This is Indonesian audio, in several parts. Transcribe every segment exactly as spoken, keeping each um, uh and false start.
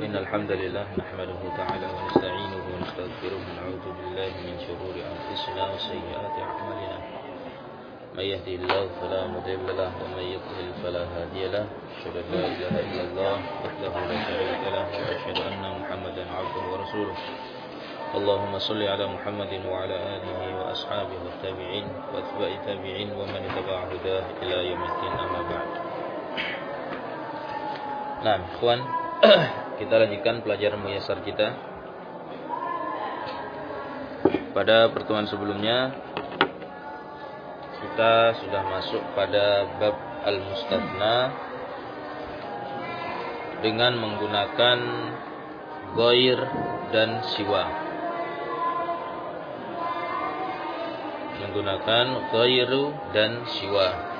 إن الحمد لله نحمده تعالى ونستعينه ونستغفره ونعوذ بالله من شرور أنفسنا وسيئات أعمالنا من يهده الله فلا مضل له ومن يضلل فلا هادي له أشهد أن لا إله إلا الله وحده لا شريك له وأشهد أن محمدا عبده ورسوله اللهم صل على محمد وعلى آله وأصحابه والتابعين وأتباع التابعين ومن اتبع هداه إلى يوم الدين أما بعد. Nah, ikhwan, kita lanjutkan pelajaran muyassar kita. Pada pertemuan sebelumnya kita sudah masuk pada bab al-mustathna dengan menggunakan ghair dan siwa. Menggunakan ghairu dan siwa.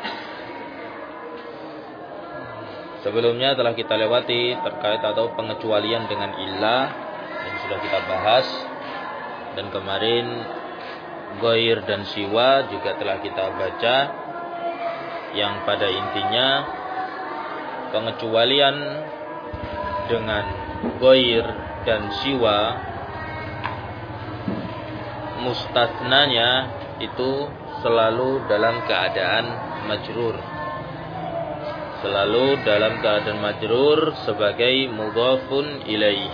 Sebelumnya telah kita lewati terkait atau pengecualian dengan illah yang sudah kita bahas, dan kemarin ghair dan siwa juga telah kita baca, yang pada intinya pengecualian dengan ghair dan siwa mustathnanya itu selalu dalam keadaan majrur. Selalu dalam keadaan majrur sebagai mudhafun ilaih.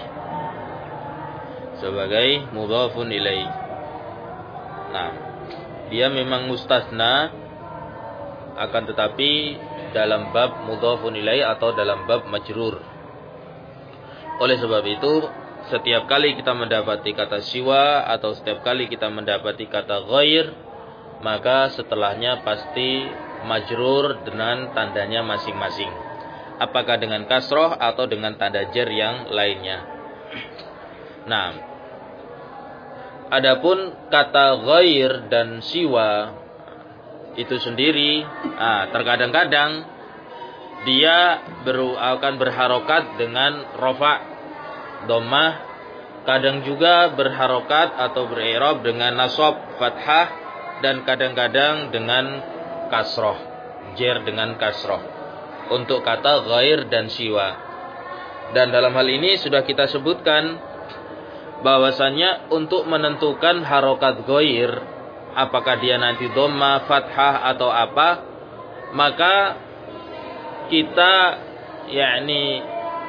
Sebagai mudhafun ilaih. Nah, dia memang mustatsna, akan tetapi dalam bab mudhafun ilaih atau dalam bab majrur. Oleh sebab itu, setiap kali kita mendapati kata siwa atau setiap kali kita mendapati kata ghair, maka setelahnya pasti majrur dengan tandanya masing-masing. Apakah dengan kasroh atau dengan tanda jar yang lainnya. Nah, adapun kata ghair dan siwa itu sendiri, ah, terkadang-kadang dia ber, akan berharokat dengan rofa, dhammah, kadang juga berharokat atau berirab dengan nasab, fathah, dan kadang-kadang dengan kasroh, jer dengan kasroh, untuk kata ghair dan siwa. Dan dalam hal ini sudah kita sebutkan bahwasannya untuk menentukan harokat ghair, apakah dia nanti dhamma, fathah atau apa, maka kita yakni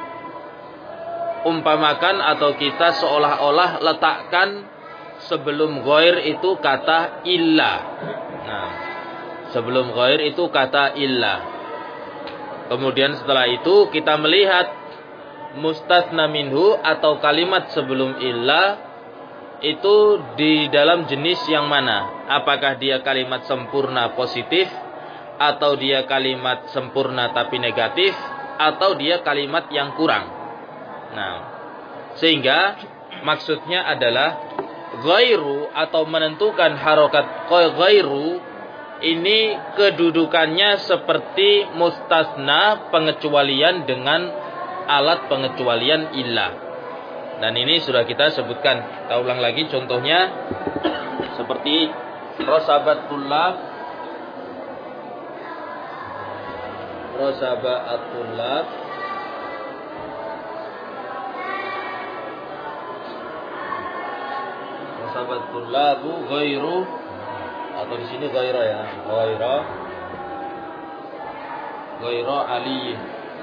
umpamakan atau kita seolah-olah letakkan sebelum ghair itu kata illa. Nah, sebelum ghair itu kata illa. Kemudian setelah itu kita melihat mustatsna minhu atau kalimat sebelum illa itu di dalam jenis yang mana? Apakah dia kalimat sempurna positif, atau dia kalimat sempurna tapi negatif, atau dia kalimat yang kurang. Nah, sehingga maksudnya adalah ghairu atau menentukan harokat ghairu ini kedudukannya seperti mustatsna pengecualian dengan alat pengecualian illah. Dan ini sudah kita sebutkan. Kita ulang lagi contohnya seperti rosabatullah, rosabatullah, rosabatullah bu ghairu, atau di sini ghaira ya, ghaira, ghaira ali.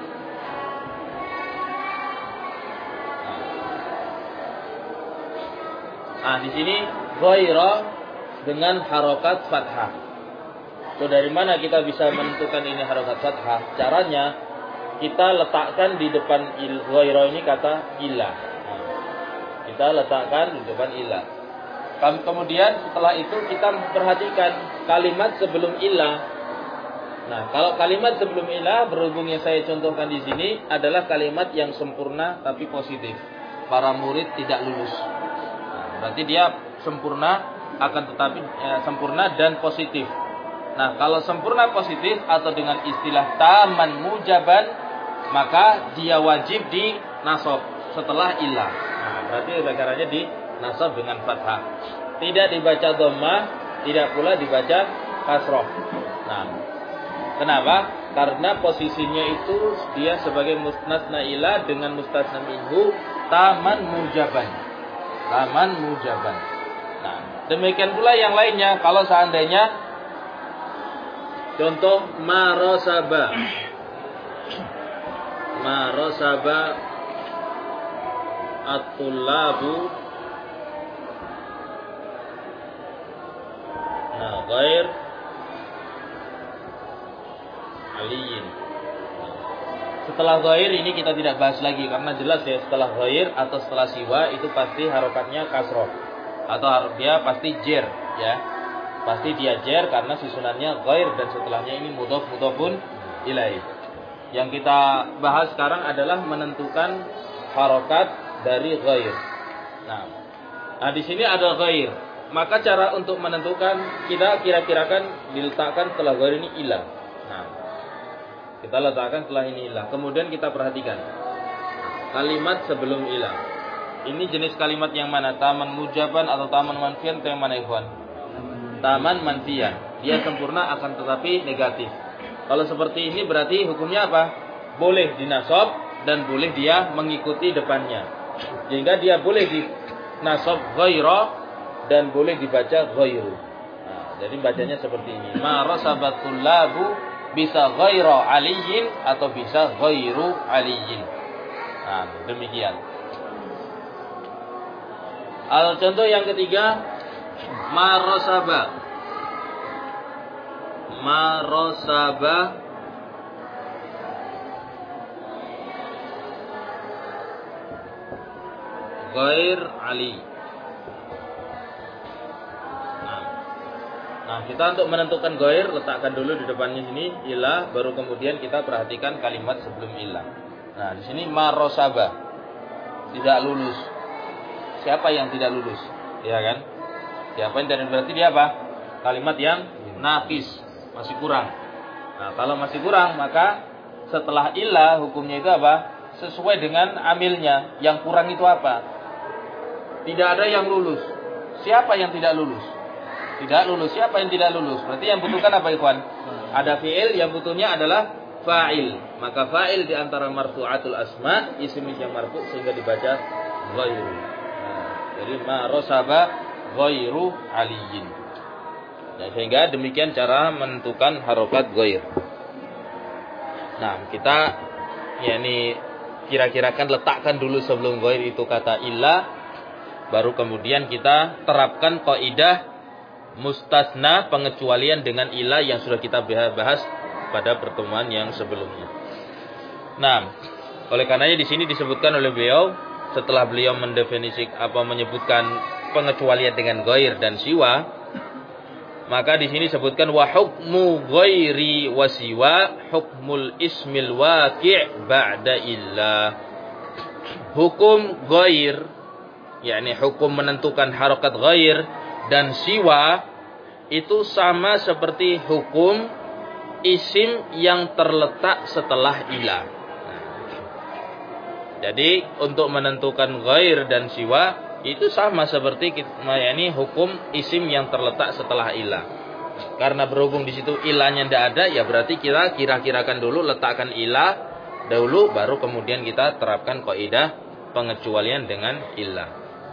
Nah, di sini ghaira dengan harokat fathah. So, dari mana kita bisa menentukan ini harokat fathah? Caranya kita letakkan di depan il ghaira ini kata ilah. Nah, kita letakkan di depan ilah. Kemudian setelah itu kita perhatikan kalimat sebelum ilah. Nah, kalau kalimat sebelum ilah, berhubung yang saya contohkan di sini adalah kalimat yang sempurna tapi positif. Para murid tidak lulus. Nah, berarti dia sempurna, akan tetapi eh, sempurna dan positif. Nah, kalau sempurna positif atau dengan istilah taman mujaban, maka dia wajib di nasab setelah ilah. Nah, berarti caranya di nasab dengan fathah. Tidak dibaca dhammah, tidak pula dibaca kasroh. Nah, kenapa? Karena posisinya itu dia sebagai mustasna ila dengan mustasna minhu taman mujaban. Taman mujaban. Nah, demikian pula yang lainnya. Kalau seandainya contoh marosaba. Marosaba at-tullabu. Nah, ghair aliyin. Setelah ghair ini kita tidak bahas lagi karena jelas ya, setelah ghair atau setelah siwa itu pasti harokatnya kasroh atau dia pasti jer ya. Pasti dia jer karena susunannya ghair dan setelahnya ini mudhof mudhofun ilaih. Yang kita bahas sekarang adalah menentukan harokat dari ghair. Nah, nah di sini ada ghair. Maka cara untuk menentukan kita kira-kirakan diletakkan setelah ghair ini ilah. Nah, kita letakkan setelah ini ilah. Kemudian kita perhatikan kalimat sebelum ilah. Ini jenis kalimat yang mana? Taman mujaban atau taman manfian atau yang mana, ikhwan? Taman manfian. Dia sempurna akan tetapi negatif. Kalau seperti ini berarti hukumnya apa? Boleh dinasab dan boleh dia mengikuti depannya. Sehingga dia boleh dinasab ghaira dan boleh dibaca ghairu. Nah, jadi bacanya seperti ini. Ma rasabatul labu bisa ghaira aliyin atau bisa ghairu aliyin. Nah, demikian. Al contoh yang ketiga, marasaba. Marasaba ghair ali. Nah, nah kita untuk menentukan ghair letakkan dulu di depannya sini ilah, baru kemudian kita perhatikan kalimat sebelum ilah. Nah, di sini marasaba tidak lulus. Siapa yang tidak lulus? Ya kan? Siapa yang tidak berarti dia apa? Kalimat yang naqis, masih kurang. Nah, kalau masih kurang maka setelah ilah hukumnya itu apa? Sesuai dengan amilnya. Yang kurang itu apa? Tidak ada yang lulus. Siapa yang tidak lulus? Tidak lulus. Siapa yang tidak lulus? Berarti yang butuhkan apa, ikhwan? Ada fi'il, yang butuhnya adalah fa'il. Maka fa'il di antara marfu'atul asma, isim yang marfu' sehingga dibaca ghairu. Nah, jadi ma rasaba ghairu aliyin. Nah, sehingga demikian cara menentukan harokat ghair. Nah, kita yakni kira-kirakan letakkan dulu sebelum ghair itu kata illa, baru kemudian kita terapkan kaidah mustasna pengecualian dengan illa yang sudah kita bahas pada pertemuan yang sebelumnya. Nah, oleh karenanya di sini disebutkan oleh beliau setelah beliau mendefinisikan apa menyebutkan pengecualian dengan ghair dan siwa, maka di sini sebutkan wa hukmu ghairi wa siwa hukmul ismil waqi' ba'da illa. Hukum ghair, yakni hukum menentukan harokat ghair dan siwa itu sama seperti hukum isim yang terletak setelah ila. Nah, jadi untuk menentukan ghair dan siwa itu sama seperti yakni hukum isim yang terletak setelah ilah. Karena berhubung di situ ilahnya tidak ada, ya berarti kita kira-kirakan dulu, letakkan ilah dahulu, baru kemudian kita terapkan kaidah pengecualian dengan ilah.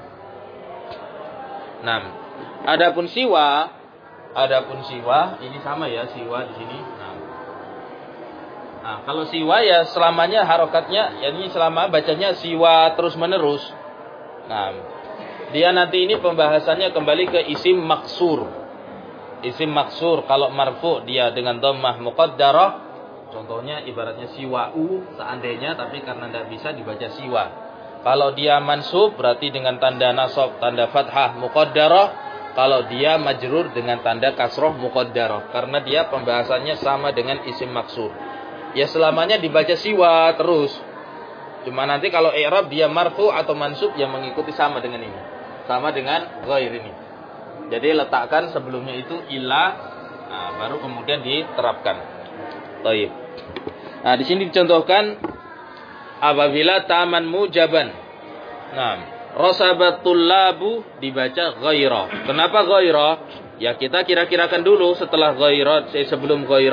Nah, adapun siwa, adapun siwa ini sama ya, siwa di sini. Nah, nah kalau siwa ya selamanya harokatnya, yakni selama bacanya siwa terus menerus. Nah, dia nanti ini pembahasannya kembali ke isim maksur. Isim maksur kalau marfu dia dengan dhammah muqaddarah, contohnya ibaratnya siwa'u seandainya, tapi karena tidak bisa dibaca siwa. Kalau dia mansub berarti dengan tanda nasab, tanda fathah muqaddarah. Kalau dia majrur dengan tanda kasroh muqaddarah, karena dia pembahasannya sama dengan isim maksur. Ya selamanya dibaca siwa terus. Cuma nanti kalau i'rab dia marfu atau mansub yang mengikuti sama dengan ini. Sama dengan ghair ini. Jadi letakkan sebelumnya itu ilah, nah, baru kemudian diterapkan. Baik. Nah, di sini dicontohkan apabila taman mujaban. Nah, rasabatul labu dibaca ghaira. Kenapa ghaira? Ya kita kira-kirakan dulu setelah ghaira, sebelum ghaira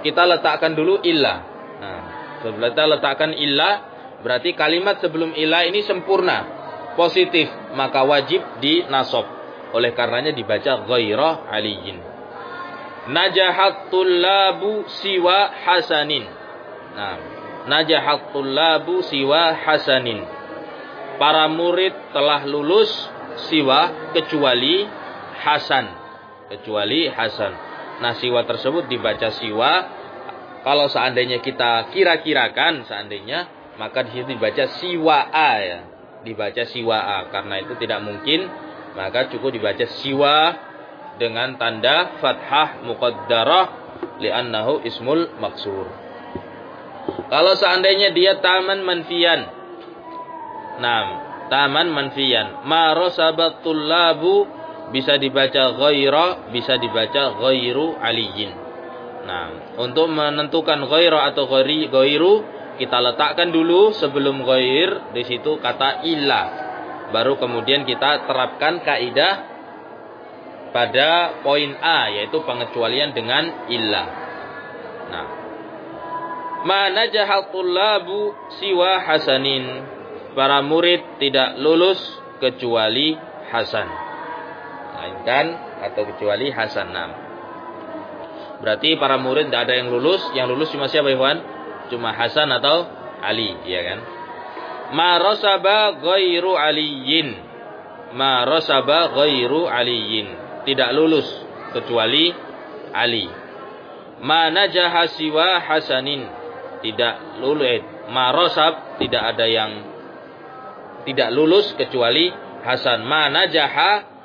kita letakkan dulu illa. Nah, sebelum kita letakkan illa, berarti kalimat sebelum illa ini sempurna, positif, maka wajib dinasab. Oleh karenanya dibaca ghaira aliyin. Najahat tullabu siwa hasanin. Nah, najahat tullabu siwa hasanin. Para murid telah lulus siwa kecuali hasan. Kecuali hasan. Nah, siwa tersebut dibaca siwa. Kalau seandainya kita kira-kirakan seandainya, maka di situ dibaca siwa a ya. Dibaca siwa a karena itu tidak mungkin, maka cukup dibaca siwa dengan tanda fathah muqaddarah li'annahu ismul maksur. Kalau seandainya dia taman manfiyan. Nah, taman manfiyan. Ma rasabatul labu bisa dibaca ghaira, bisa dibaca ghairu aliyin. Nah, untuk menentukan ghaira atau ghairi ghairu, kita letakkan dulu sebelum ghair di situ kata illa. Baru kemudian kita terapkan kaidah pada poin A, yaitu pengecualian dengan illa. Nah, ma najahatul labu siwa hasanin. Para murid tidak lulus kecuali hasan. Melainkan atau kecuali hasan. Nah, berarti para murid tidak ada yang lulus. Yang lulus cuma siapa, Ikhwan? Cuma Hasan atau Ali, ya kan? Ma rasaba ghairu aliyin. Ma rasaba ghairu aliyin. Tidak lulus kecuali Ali. Ma najaha siwa hasanin. Tidak lulus. Ma rasab tidak ada yang tidak lulus kecuali Hasan. Ma najaha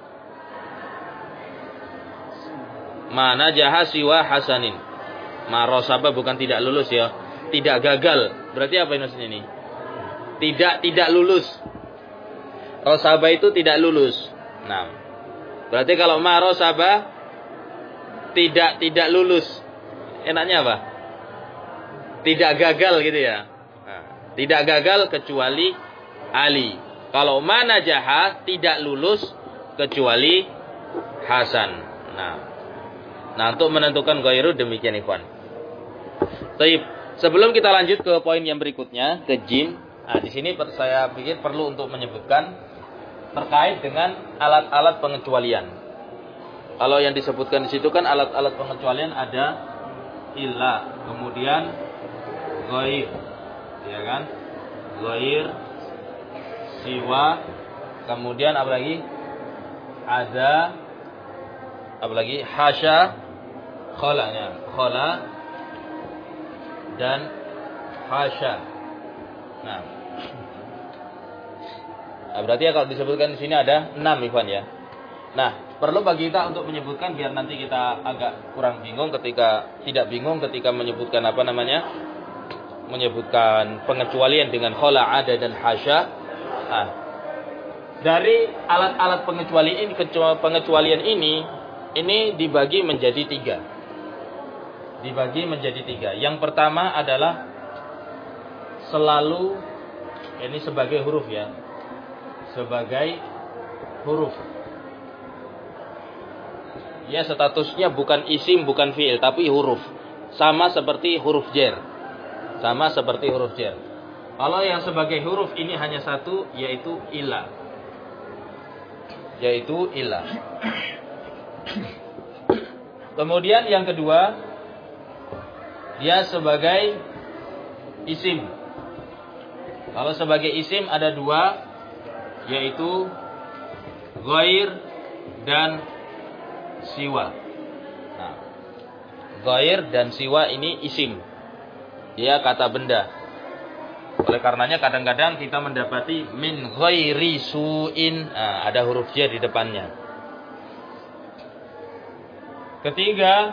Ma najaha siwa hasanin. Ma rasaba bukan tidak lulus ya. Tidak gagal. Berarti apa maksudnya ini? Tidak tidak lulus. Rasaba itu tidak lulus. Nah, berarti kalau ma rasaba tidak tidak lulus. Enaknya apa? Tidak gagal gitu ya. Nah, tidak gagal kecuali Ali. Kalau ma najaha tidak lulus kecuali Hasan. Nah, Nah, untuk menentukan ghairu demikian, ikhwan. Baik, sebelum kita lanjut ke poin yang berikutnya, ke jim. Nah, di sini saya pikir perlu untuk menyebutkan terkait dengan alat-alat pengecualian. Kalau yang disebutkan di situ kan alat-alat pengecualian ada illa, kemudian ghair, ya kan? Ghair, siwa, kemudian apa lagi? Ada apa lagi? Hasya, khala ya, khala dan hasya. Nah, nah berarti ya kalau disebutkan di sini ada enam, ikhwan ya. Nah, perlu bagi kita untuk menyebutkan biar nanti kita agak kurang bingung ketika tidak bingung ketika menyebutkan apa namanya? Menyebutkan pengecualian dengan khala, ada dan hasya. Nah, dari alat-alat pengecualian ini, pengecualian ini ini dibagi menjadi tiga. Dibagi menjadi tiga. Yang pertama adalah selalu, ini sebagai huruf ya. Sebagai huruf. Ya, statusnya bukan isim, bukan fi'il, tapi huruf. Sama seperti huruf jar. Sama seperti huruf jar. Kalau yang sebagai huruf ini hanya satu, yaitu illa. Yaitu illa. Kemudian yang kedua, dia sebagai isim. Kalau sebagai isim ada dua, yaitu ghair dan siwa. Nah, ghair dan siwa ini isim. Dia kata benda. Oleh karenanya kadang-kadang kita mendapati min ghairi su'in, nah, ada huruf j di depannya. Ketiga,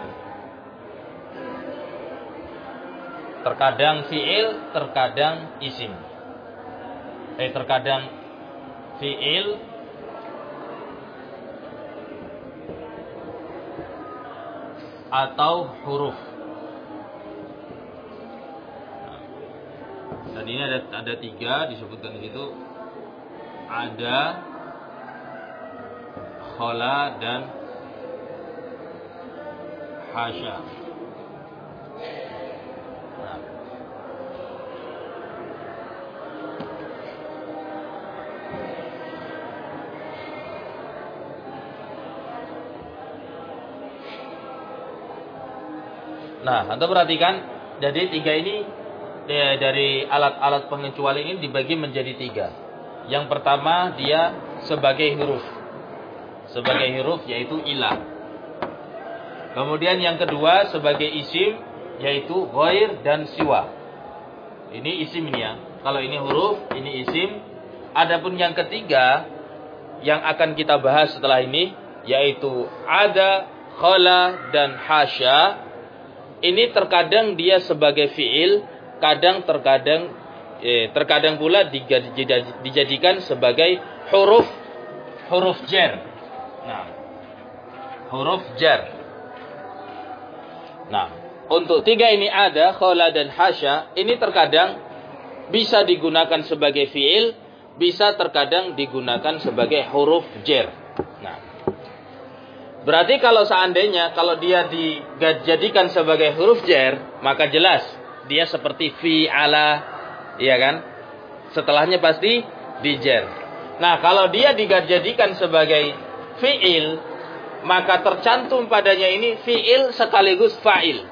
terkadang fi'il, terkadang isim. Eh, terkadang fi'il, atau huruf. Dan ini ada ada tiga disebutkan di situ. Ada, khala dan hasya. Nah, Anda perhatikan, jadi tiga ini ya, dari alat-alat pengecualian ini dibagi menjadi tiga. Yang pertama dia sebagai huruf, sebagai huruf yaitu ilah. Kemudian yang kedua sebagai isim yaitu ghair dan siwa. Ini isim ini ya. Kalau ini huruf, ini isim. Adapun yang ketiga yang akan kita bahas setelah ini yaitu ada, khala dan hasya. Ini terkadang dia sebagai fiil, kadang terkadang eh, terkadang pula dijadikan sebagai huruf huruf jar. Nah, huruf jar. Nah, untuk tiga ini ada, khala dan hasya, ini terkadang bisa digunakan sebagai fiil, bisa terkadang digunakan sebagai huruf jar. Nah, berarti kalau seandainya kalau dia dijadikan sebagai huruf jar, maka jelas dia seperti fi'ala, iya kan? Setelahnya pasti dijar. Nah, kalau dia dijadikan sebagai fi'il, maka tercantum padanya ini fi'il sekaligus fa'il.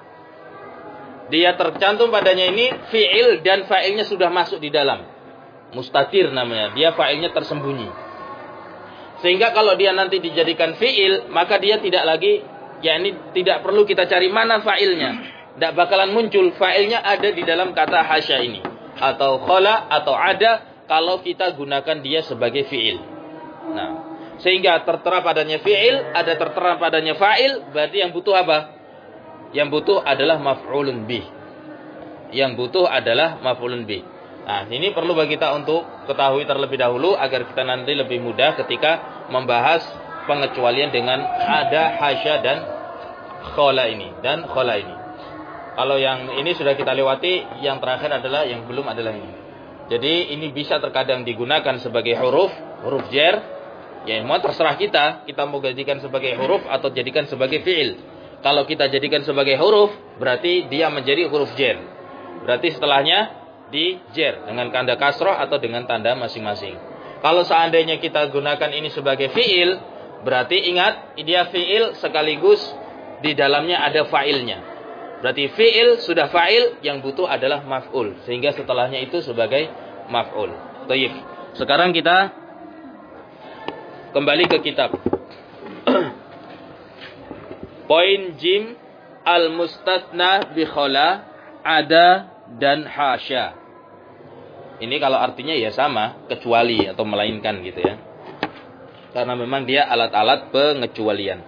Dia tercantum padanya ini fi'il dan fa'ilnya sudah masuk di dalam. Mustatir namanya, dia fa'ilnya tersembunyi. Sehingga kalau dia nanti dijadikan fi'il, maka dia tidak lagi, ya ini tidak perlu kita cari mana fa'ilnya. Tidak bakalan muncul, fa'ilnya ada di dalam kata hasya ini. Atau khala, atau ada, kalau kita gunakan dia sebagai fi'il. Nah, sehingga tertera padanya fi'il, ada tertera padanya fa'il, berarti yang butuh apa? Yang butuh adalah maf'ulun bih. Yang butuh adalah maf'ulun bih. Nah, ini perlu bagi kita untuk ketahui terlebih dahulu agar kita nanti lebih mudah ketika membahas pengecualian dengan ada, hasya dan khala ini dan khala ini. Kalau yang ini sudah kita lewati, yang terakhir adalah yang belum adalah ini. Jadi ini bisa terkadang digunakan sebagai huruf, huruf jar. Ya, mau terserah kita, kita mau jadikan sebagai huruf atau jadikan sebagai fi'il. Kalau kita jadikan sebagai huruf, berarti dia menjadi huruf jar. Berarti setelahnya di jar dengan tanda kasroh atau dengan tanda masing-masing. Kalau seandainya kita gunakan ini sebagai fi'il, berarti ingat dia fi'il sekaligus di dalamnya ada fa'ilnya. Berarti fi'il sudah fa'il, yang butuh adalah maf'ul, sehingga setelahnya itu sebagai maf'ul. Baik. Sekarang kita kembali ke kitab. Poin jim al-mustatsna bi khala, ada dan hasya. Ini kalau artinya ya sama, kecuali atau melainkan gitu ya. Karena memang dia alat-alat pengecualian.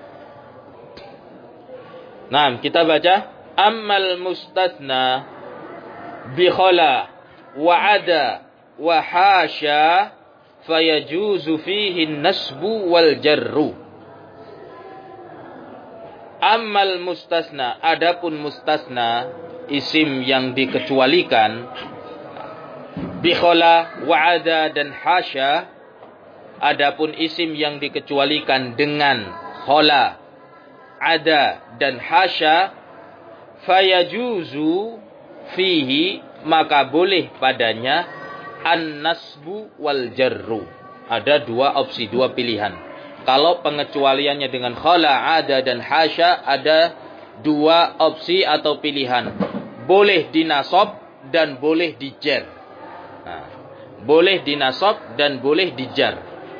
Nah, kita baca ammal mustatsna bi khala wa ada wa hasya fayajuzu fihi an-nasbu wal jarru. Ammal mustasna, adapun mustasna, isim yang dikecualikan, bikhala, wa'ada dan hasya, adapun isim yang dikecualikan dengan khala, ada dan hasya, fayajuzu fihi, maka boleh padanya an-nasbu wal jarru. Ada dua opsi, dua pilihan. Kalau pengecualiannya dengan khala, ada dan hasya, ada dua opsi atau pilihan. Boleh dinasab dan boleh dijar. Nah, boleh dinasab dan boleh dijar.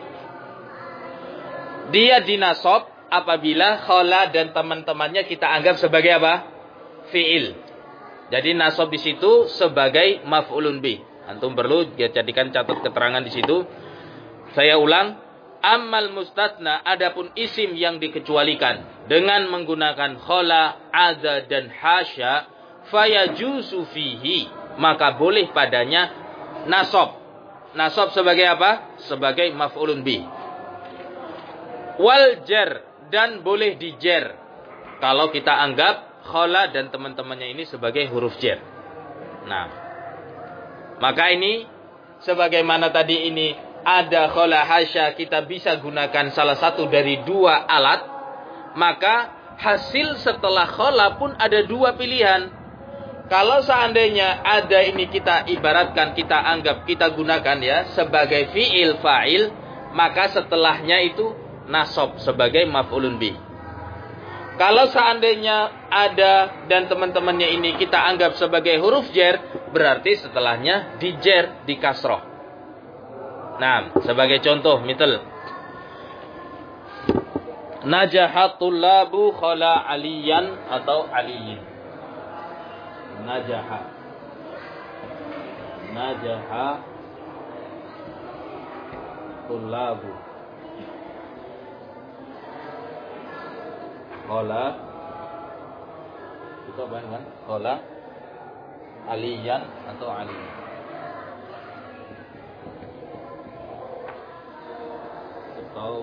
Dia dinasab apabila khala dan teman-temannya kita anggap sebagai apa? Fi'il. Jadi nasab di situ sebagai maf'ulun bih. Antum perlu jadikan catat keterangan di situ. Saya ulang. Ammal mustatsna, adapun isim yang dikecualikan dengan menggunakan khala, ada dan hasya, fayajuzu fihi, maka boleh padanya nasab. Nasab sebagai apa? Sebagai maf'ulun bih. Wal jar, dan boleh dijar kalau kita anggap khala dan teman-temannya ini sebagai huruf jar. Nah, maka ini sebagaimana tadi ini ada khala hasya, kita bisa gunakan salah satu dari dua alat, maka hasil setelah khala pun ada dua pilihan. Kalau seandainya ada ini kita ibaratkan, kita anggap, kita gunakan ya sebagai fi'il fa'il, maka setelahnya itu nasab sebagai maf'ulun bih. Kalau seandainya ada dan teman-temannya ini kita anggap sebagai huruf jer, berarti setelahnya di jer, di kasroh. Nah, sebagai contoh, misal najahatul labu khala aliyan atau aliyin. Najaha. Najaha tulabu. Khala. Itu apa kan? Khala aliyan atau aliyin. Atau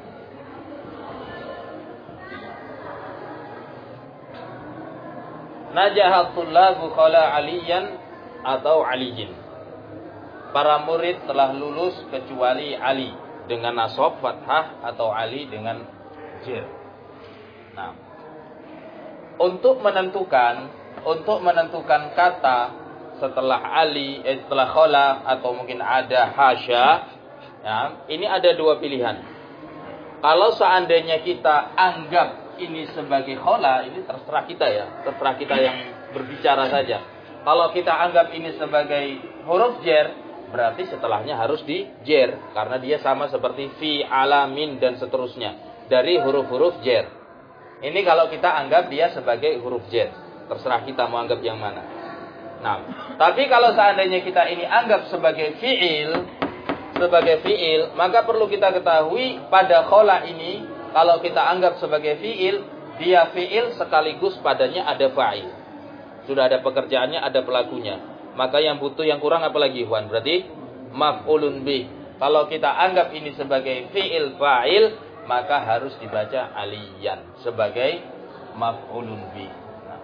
najahatul labu khala aliyan atau aliyin. Para murid telah lulus kecuali Ali dengan nasab fathah atau Ali dengan jer. Nah, untuk menentukan untuk menentukan kata setelah Ali, eh, setelah khala atau mungkin ada hasya, ya, ini ada dua pilihan. Kalau seandainya kita anggap ini sebagai khala, ini terserah kita ya, terserah kita yang berbicara saja. Kalau kita anggap ini sebagai huruf jer, berarti setelahnya harus di jer, karena dia sama seperti fi, ala, min dan seterusnya dari huruf-huruf jer. Ini kalau kita anggap dia sebagai huruf jer, terserah kita mau anggap yang mana. Nah, tapi kalau seandainya kita ini anggap sebagai fiil, sebagai fiil, maka perlu kita ketahui pada khala ini, kalau kita anggap sebagai fiil, dia fiil sekaligus padanya ada fa'il. Sudah ada pekerjaannya, ada pelakunya. Maka yang butuh, yang kurang apa lagi, Ikhwan? Berarti maf'ulun bih. Kalau kita anggap ini sebagai fiil fa'il, maka harus dibaca aliyan sebagai maf'ulun bih. Nah,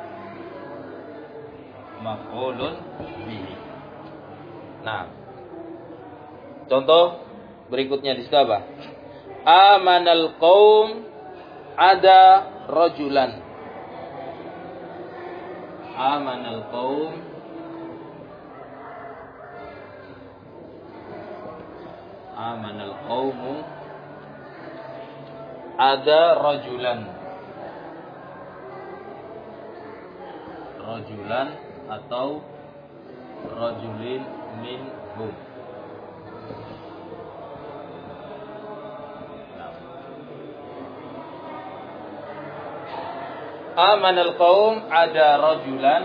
maf'ulun bih. Nah, contoh berikutnya di situ apa? Amanal qaum ada rajulan. Amanal qaum Amanal qaumu ada rajulan. Rajulan atau rajulin minhum. Amanal qaum ada rajulan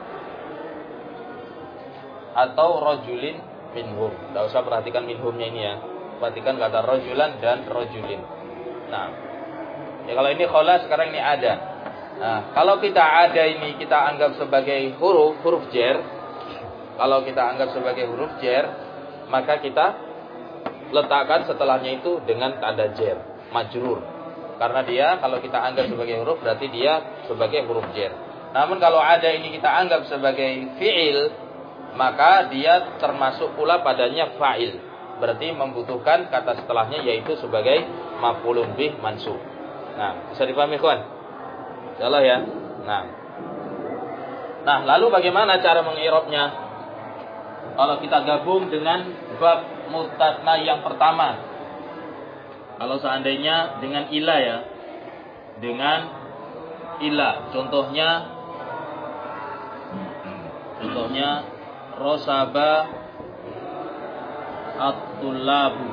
atau rajulin minhum. Tidak usah perhatikan minhumnya ini ya. Perhatikan kata rajulan dan rajulin. Nah, ya kalau ini khala, sekarang ini ada. Nah, kalau kita ada ini kita anggap sebagai huruf huruf jer. Kalau kita anggap sebagai huruf jer, maka kita letakkan setelahnya itu dengan tanda jer, majrur. Karena dia kalau kita anggap sebagai huruf berarti dia sebagai huruf jer. Namun kalau ada ini kita anggap sebagai fi'il, maka dia termasuk pula padanya fa'il. Berarti membutuhkan kata setelahnya yaitu sebagai maf'ulun bih mansub. Nah, bisa dipahami kawan? Insyaallah ya. Nah. Nah, lalu bagaimana cara mengirobnya? Kalau kita gabung dengan bab mustatna yang pertama. Kalau seandainya dengan ila ya. Dengan ila. Contohnya Contohnya Rosaba at-tullabu.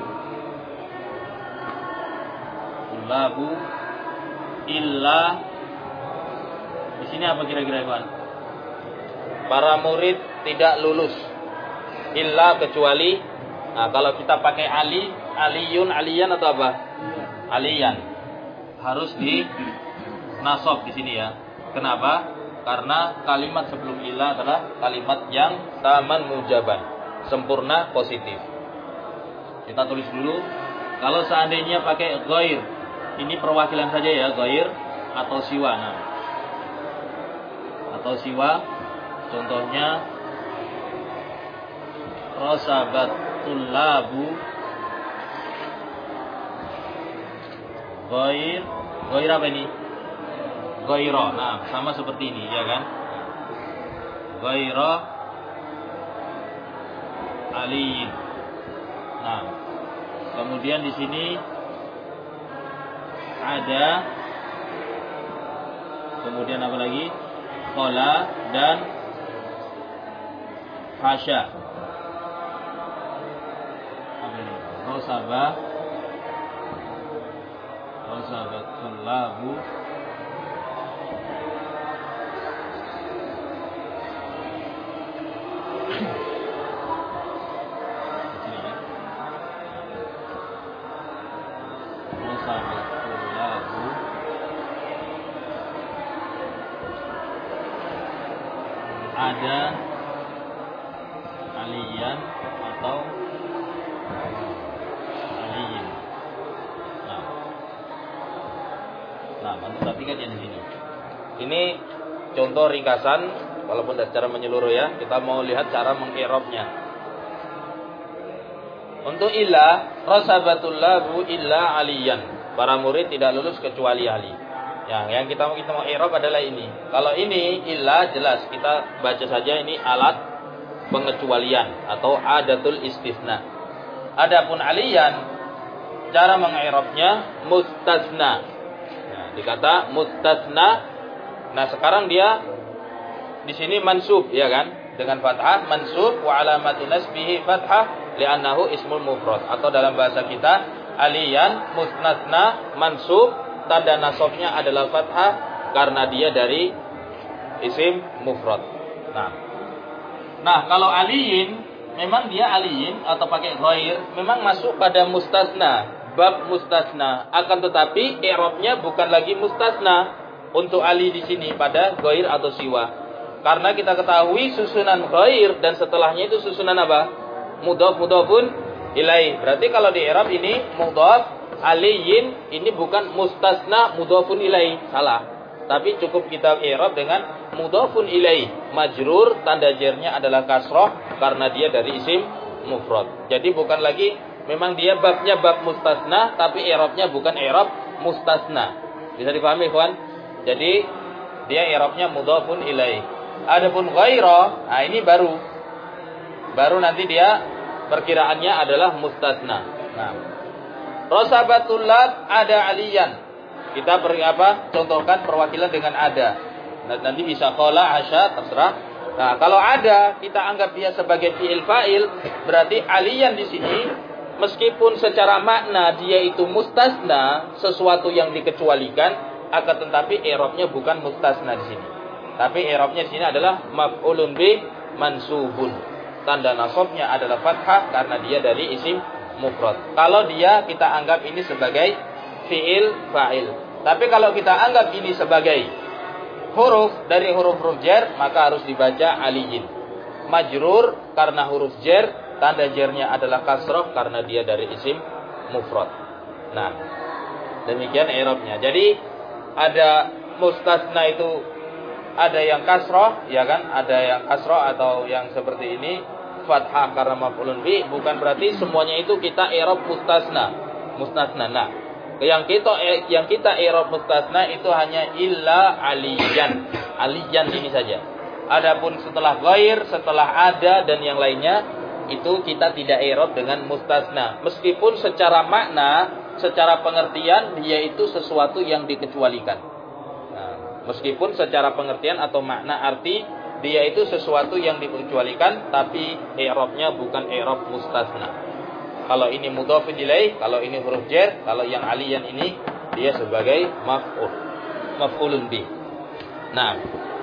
Tullabu illa. Di sini apa kira-kira, kawan? Para murid tidak lulus. Illa kecuali. Nah, kalau kita pakai ali, aliyun, aliyan atau apa? Aliyan. Harus di nasab di sini ya. Kenapa? Karena kalimat sebelum illa adalah kalimat yang taman mujaban, sempurna positif. Kita tulis dulu. Kalau seandainya pakai ghair, ini perwakilan saja ya, ghair atau siwa. Nah, atau siwa. Contohnya Rosabatul labu ghair. Ghair apa ini? Ghaira. Nah, sama seperti ini, ya kan? Ghaira aliyin. Nah, kemudian di sini ada kemudian apa lagi? Qala dan hasya. Apa ini? Rosaba, rosabatul lahu, rosabatul lahu, ada aliyan atau aliyin. Nah, nah, perhatikan ya di sini. Ini contoh ringkasan, walaupun secara menyeluruh ya. Kita mau lihat cara mengirobnya. Untuk illa, rosabatul lahu illa aliyan. Para murid tidak lulus kecuali ali. Yang yang kita mau kita mau irob adalah ini. Kalau ini illa jelas kita baca saja ini alat pengecualian atau adatul istisna. Adapun aliyan cara mengirobnya mustasna. Nah, dikata mustasna. Nah, sekarang dia di sini mansub ya kan? Dengan fathah mansub wa alamatu nasbihi fathah li'annahu ismul mufrad, atau dalam bahasa kita aliyan mustasna mansub, tanda nasabnya adalah fathah karena dia dari isim mufrad. Nah, nah kalau aliyin memang dia aliyin atau pakai ghair memang masuk pada mustasna, bab mustasna. Akan tetapi i'rabnya bukan lagi mustasna untuk ali di sini pada ghair atau siwa. Karena kita ketahui susunan ghair dan setelahnya itu susunan apa? Mudhaf mudhafun ilaih. Berarti kalau di i'rab ini mudhaf aliyin ini bukan mustasna mudhafun ilaih, salah. Tapi cukup kita i'rab dengan mudhafun ilaih, majrur, tanda jarnya adalah kasrah karena dia dari isim mufrad. Jadi bukan lagi memang dia babnya bab mustasna, tapi i'rabnya bukan i'rab mustasna. Bisa dipahami, kawan? Jadi dia i'rabnya mudhafun ilaih. Adapun ghaira, nah ini baru baru nanti dia perkiraannya adalah mustasna. Nah, rosabatul lab ada aliyan. Kita beri apa? Contohkan perwakilan dengan ada. Nah, nanti bisa qala, asya, terserah. Nah, kalau ada kita anggap dia sebagai fi'il fa'il, berarti aliyan di sini meskipun secara makna dia itu mustasna, sesuatu yang dikecualikan, akan tetapi i'rabnya bukan mustasna di sini. Tapi i'rabnya di sini adalah maf'ulun bih mansubun. Tanda nasabnya adalah fathah karena dia dari isim mufrad. Kalau dia kita anggap ini sebagai fi'il fa'il. Tapi kalau kita anggap ini sebagai huruf dari huruf-huruf jar, maka harus dibaca aliyin. Majrur karena huruf jar, tanda jarnya adalah kasrah karena dia dari isim mufrad. Nah, demikian i'rabnya. Jadi ada mustasna itu ada yang kasroh, ya kan? Ada yang kasroh atau yang seperti ini fathah karena maf'ulun bi, bukan berarti semuanya itu kita i'rab mustasna. Mustasna. Nah, yang kita yang kita i'rab mustasna itu hanya illa aliyan. Aliyan ini saja. Adapun setelah ghair, setelah ada dan yang lainnya itu kita tidak i'rab dengan mustasna. Meskipun secara makna, secara pengertian dia itu sesuatu yang dikecualikan. Meskipun secara pengertian atau makna arti dia itu sesuatu yang dikecualikan, tapi i'rabnya bukan i'rab mustasna. Kalau ini mudhafun ilaih, kalau ini huruf jar, kalau yang aliyan ini dia sebagai maf'ul, maf'ulun bih. Nah,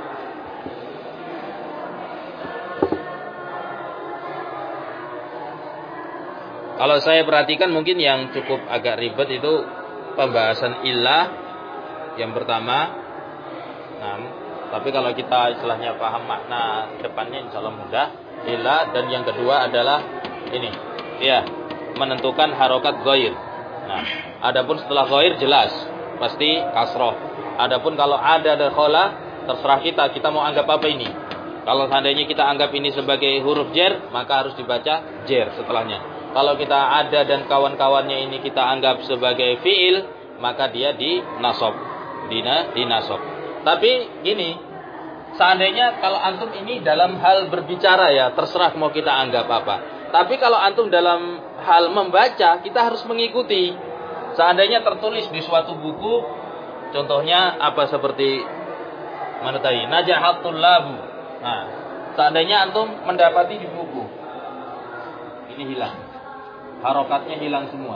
kalau saya perhatikan mungkin yang cukup agak ribet itu pembahasan illah yang pertama. Nah, tapi kalau kita istilahnya paham makna depannya insya Allah mudah. Ila, dan yang kedua adalah ini, ya, menentukan harokat ghair. Nah, adapun setelah ghair jelas pasti kasroh. Adapun kalau ada dan khola, terserah kita, kita mau anggap apa ini. Kalau seandainya kita anggap ini sebagai huruf jar, maka harus dibaca jar setelahnya. Kalau kita ada dan kawan-kawannya ini kita anggap sebagai fi'il, maka dia di nasab, dina di nasab. Tapi gini, seandainya kalau antum ini dalam hal berbicara ya, terserah mau kita anggap apa. Tapi kalau antum dalam hal membaca, kita harus mengikuti. Seandainya tertulis di suatu buku, contohnya apa seperti Mana tadi? Najahatul labu. Nah, seandainya antum mendapati di buku ini hilang, harokatnya hilang semua.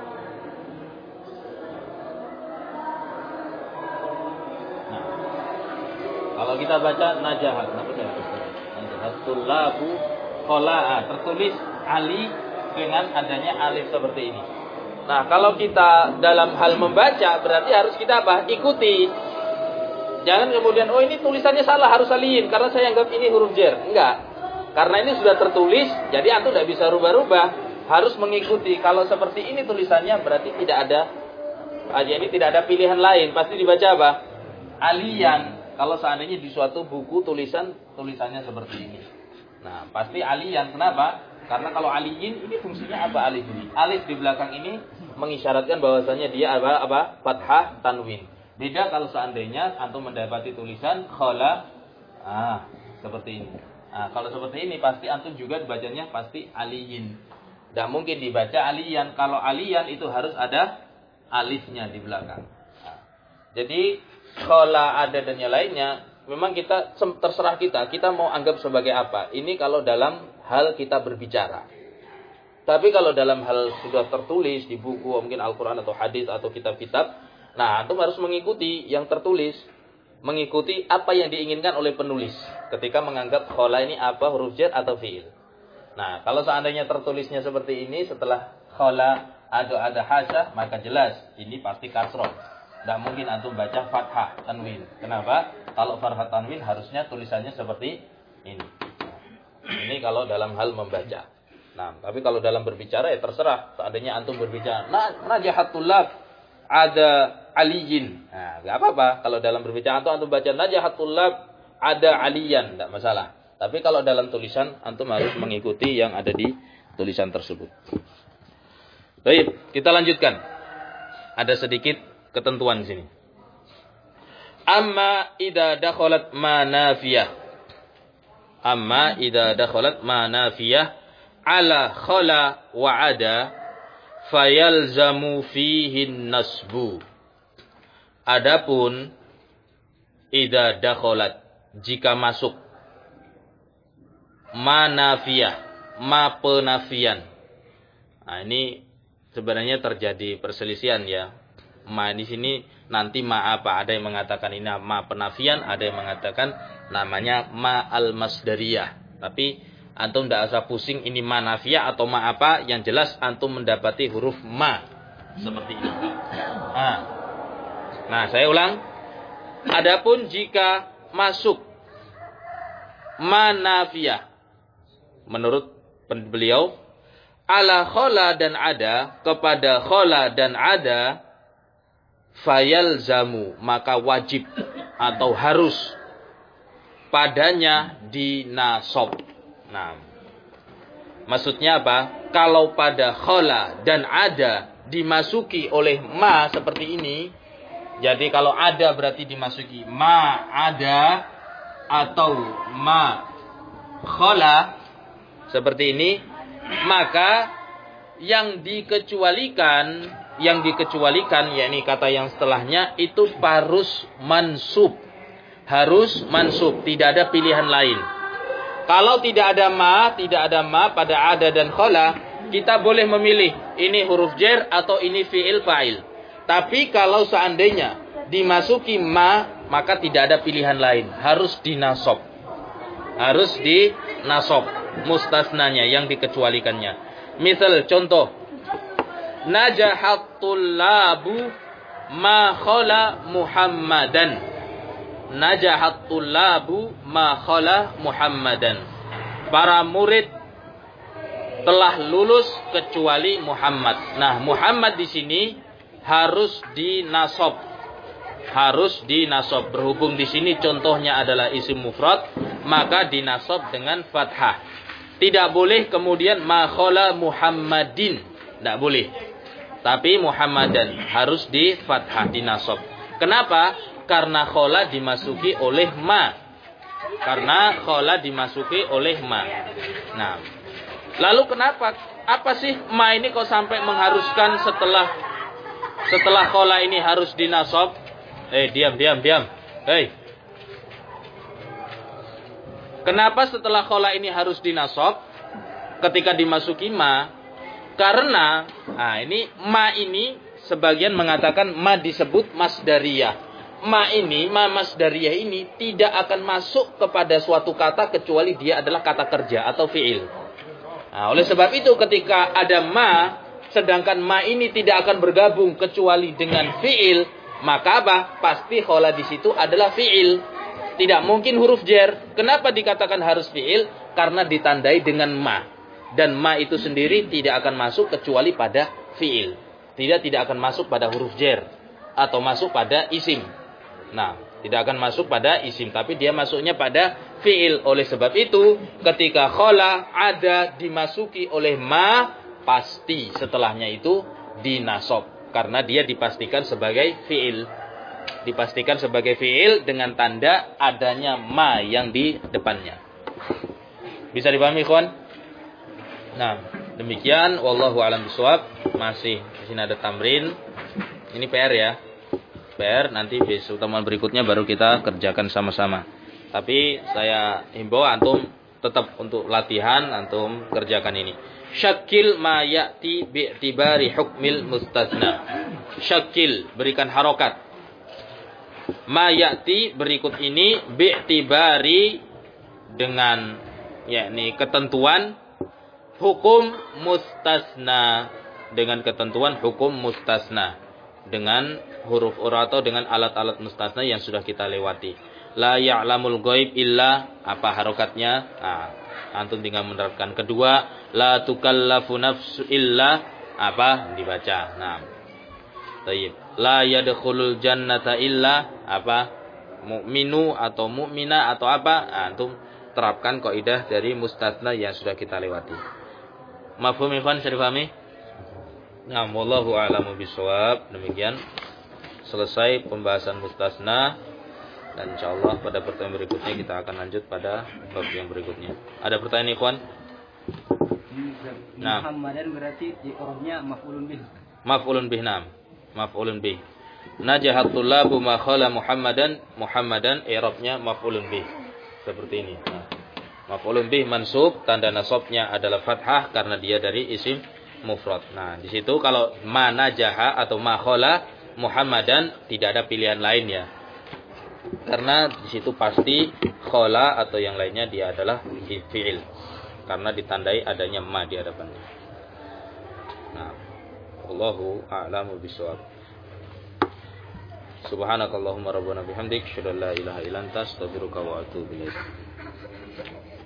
Nah, kalau kita baca najahat, apa ya? Najahatul labu qolaa, tertulis Ali dengan adanya alif seperti ini. Nah, kalau kita dalam hal membaca berarti harus kita apa? Ikuti. Jangan kemudian, oh ini tulisannya salah, harus aliin karena saya anggap ini huruf jar. Enggak. Karena ini sudah tertulis, jadi antum tidak bisa rubah-rubah. Harus mengikuti. Kalau seperti ini tulisannya berarti tidak ada aja ini tidak ada pilihan lain. Pasti dibaca apa? Aliyan. Kalau seandainya di suatu buku tulisan tulisannya seperti ini. Nah, pasti aliyan. Kenapa? Karena kalau aliyin ini fungsinya apa alif ini? Alif di belakang ini mengisyaratkan bahwasanya dia apa? Apa? Fathah tanwin. Beda kalau seandainya antum mendapati tulisan khala, ah, seperti ini. Nah, kalau seperti ini pasti antum juga dibacanya pasti aliyin. Tidak mungkin dibaca aliyan. Kalau aliyan itu harus ada alifnya di belakang. Nah, jadi khala ada dan yang lainnya, memang kita terserah kita. Kita mau anggap sebagai apa? Ini kalau dalam hal kita berbicara. Tapi kalau dalam hal sudah tertulis di buku, mungkin Al-Quran atau hadis atau kitab-kitab, nah, antum harus mengikuti yang tertulis, mengikuti apa yang diinginkan oleh penulis ketika menganggap khala ini apa, huruf jar atau fiil. Nah, kalau seandainya tertulisnya seperti ini, setelah khala ada ada hasyah, maka jelas ini pasti kasroh. Tidak mungkin antum baca fathah tanwin. Kenapa? Kalau fathah tanwin harusnya tulisannya seperti ini. Ini kalau dalam hal membaca. Nah, tapi kalau dalam berbicara ya terserah. Seandainya antum berbicara, nah, najahatul lab ada aliyin. Nah, enggak apa-apa. Kalau dalam berbicara antum antum baca najahatul lab ada aliyan, enggak masalah. Tapi kalau dalam tulisan antum harus mengikuti yang ada di tulisan tersebut. Baik, kita lanjutkan. Ada sedikit ketentuan di sini. Amma idza dakhalat ma nafiyah. Amma idza dakhalat ma nafiyah ala khala wa ada fayalzamu fihi nasbu. Adapun idza dakhalat, jika masuk ma nafiyah, ma penafian. Nah, ini sebenarnya terjadi perselisihan ya. Ma di sini nanti ma apa? Ada yang mengatakan ini ma penafian, ada yang mengatakan namanya ma al-masdariyah. Tapi antum tidak usah pusing ini ma nafiyah atau ma apa, yang jelas antum mendapati huruf ma seperti ini. Nah, nah saya ulang. Adapun jika masuk ma nafiyah, menurut beliau ala khala dan ada, kepada khala dan ada, fayalzamu, maka wajib atau harus padanya dinasob. Nah, maksudnya apa? Kalau pada khala dan ada dimasuki oleh ma seperti ini, jadi kalau ada berarti dimasuki ma ada atau ma khala seperti ini, maka yang dikecualikan, yang dikecualikan yakni kata yang setelahnya itu harus mansub. Harus mansub, tidak ada pilihan lain. Kalau tidak ada ma, tidak ada ma pada ada dan khala, kita boleh memilih ini huruf jar atau ini fi'il fa'il. Tapi kalau seandainya dimasuki ma, maka tidak ada pilihan lain, harus dinasob. Harus dinasob mustasnanya yang dikecualikannya. Misal contoh, najahatul labu ma khala Muhammadan. Najahatul labu ma khala Muhammadan. Para murid telah lulus kecuali Muhammad. Nah, Muhammad di sini harus dinasob. Harus dinasob. Berhubung di sini contohnya adalah isim mufrad, maka dinasob dengan fathah. Tidak boleh kemudian ma khala Muhammadin. Tidak boleh. Tapi Muhammadan harus di fathah, dinasob. Kenapa? Karena khala dimasuki oleh ma. Karena khala dimasuki oleh ma. Nah, lalu kenapa? Apa sih ma ini kok sampai mengharuskan setelah setelah khala ini harus dinasob? Eh, diam, diam, diam. Hei. Kenapa setelah khola ini harus dinasab ketika dimasuki ma? Karena nah ini ma ini sebagian mengatakan ma disebut masdariyah. Ma ini, ma masdariyah ini tidak akan masuk kepada suatu kata kecuali dia adalah kata kerja atau fi'il. Nah, oleh sebab itu ketika ada ma, sedangkan ma ini tidak akan bergabung kecuali dengan fi'il, maka apa? Pasti khola di situ adalah fi'il. Tidak mungkin huruf jar. Kenapa dikatakan harus fi'il? Karena ditandai dengan ma. Dan ma itu sendiri tidak akan masuk kecuali pada fi'il. Tidak tidak akan masuk pada huruf jar atau masuk pada isim. Nah, tidak akan masuk pada isim, tapi dia masuknya pada fi'il. Oleh sebab itu, ketika khola ada dimasuki oleh ma, pasti setelahnya itu dinasab. Karena dia dipastikan sebagai fi'il. Dipastikan sebagai fi'il dengan tanda adanya ma yang di depannya. Bisa dipahami, ikhwan? Nah, demikian. Wallahu a'lam bishawab. Masih di sini ada tamrin. Ini P R ya. P R nanti besok teman berikutnya baru kita kerjakan sama-sama. Tapi saya himbau antum tetap untuk latihan antum kerjakan ini. Syakil ma ya'ti bi'tibari hukmil mustasna. Syakil berikan harokat. Ma ya'ti berikut ini bi'tibari dengan yakni ketentuan hukum mustasna, dengan ketentuan hukum mustasna, dengan huruf ur atau dengan alat-alat mustasna yang sudah kita lewati. La ya'lamul ghaib illa apa harokatnya? Nah, antum tinggal menerapkan. Kedua, la tukallafu nafsu illa apa dibaca. Nah, baik. La yadkhulul jannata illa apa mukminu atau mukmina atau apa? Nah, antum terapkan kaidah dari mustasna yang sudah kita lewati. Mafhum ikhwan, bisa dipahami? Nah, wallahu a'lamu bishawab. Demikian selesai pembahasan mustasna, dan insyaallah pada pertemuan berikutnya kita akan lanjut pada bab yang berikutnya. Ada pertanyaan ikhwan? Nah, Muhammadan berarti i'rabnya maf'ulun bih. Maf'ulun bih, nam. Maf'ulun bih. Najahat tullabu ma khala Muhammadan, Muhammadan i'rabnya maf'ulun bih. Seperti ini. Nah, maf'ulun bih mansub, tanda nasabnya adalah fathah karena dia dari isim mufrad. Nah, di situ kalau ma najaha atau ma khala Muhammadan tidak ada pilihan lain ya. Karena di situ pasti khala atau yang lainnya dia adalah fi'il. Karena ditandai adanya ma di hadapannya. Nah, Allahu a'lamu bishawab. Subhanakallahumma rabbana bihamdik, asyhadu an la ilaha illa anta, astaghfiruka wa atubu ilaik.